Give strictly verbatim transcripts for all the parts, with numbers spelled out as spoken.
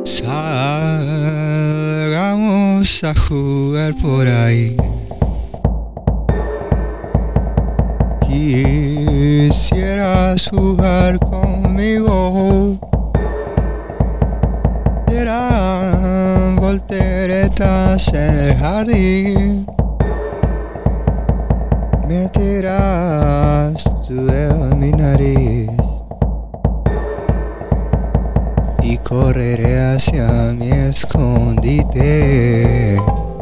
Salgamos a jugar por ahí. Quisieras jugar conmigo. Eran volteretas en el jardín. Me tiras tú de mi nariz y correré hacia mi escondite.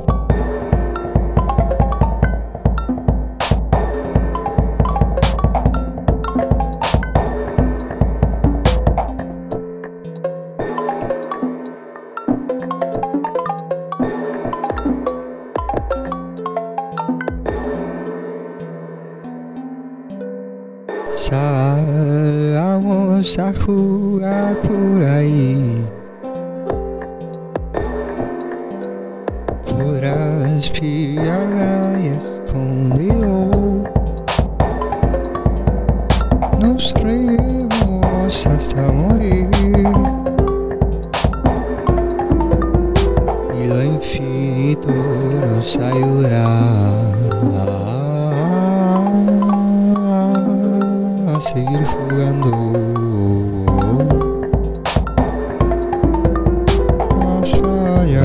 Salgamos a jugar por ahí. Podrás pillarme ahí escondido. Nos reiremos hasta morir. Y lo infinito nos ayudará a seguir jugando. Más allá,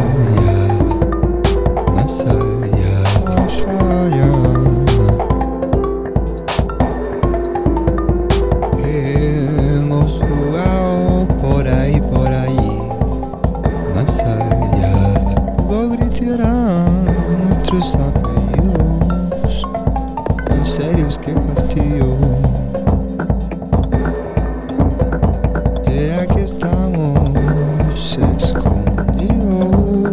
más allá, más allá, más allá. Hemos jugado por ahí, por ahí, más allá. Luego gritarán nuestros apellidos, tan serios que fastidio. ¿Será que estamos escondidos?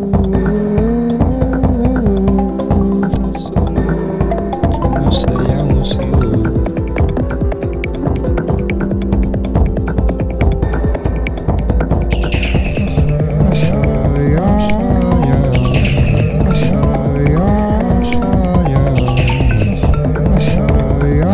Tan solo nos hayamos ido. Más allá, más allá, más allá, más allá, más allá.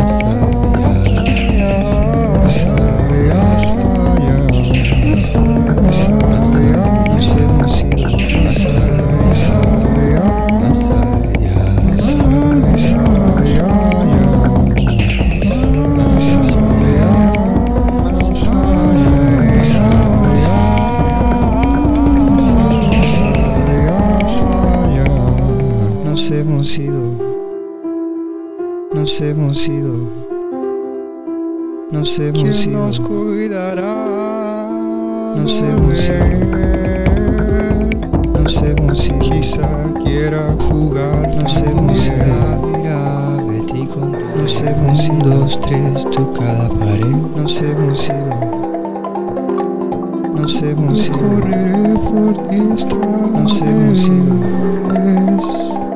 Nos hemos ido, nos hemos ido, nos hemos ido. ¿Quién nos cuidará? Nos hemos ido, nos hemos ido. Quizá quiera jugar, nos hemos ido. Mira, vete y conta. Nos hemos ido, dos, tres, toca la pared. Nos hemos ido, nos hemos ido. Correré por ti esta vez. Nos hemos ido.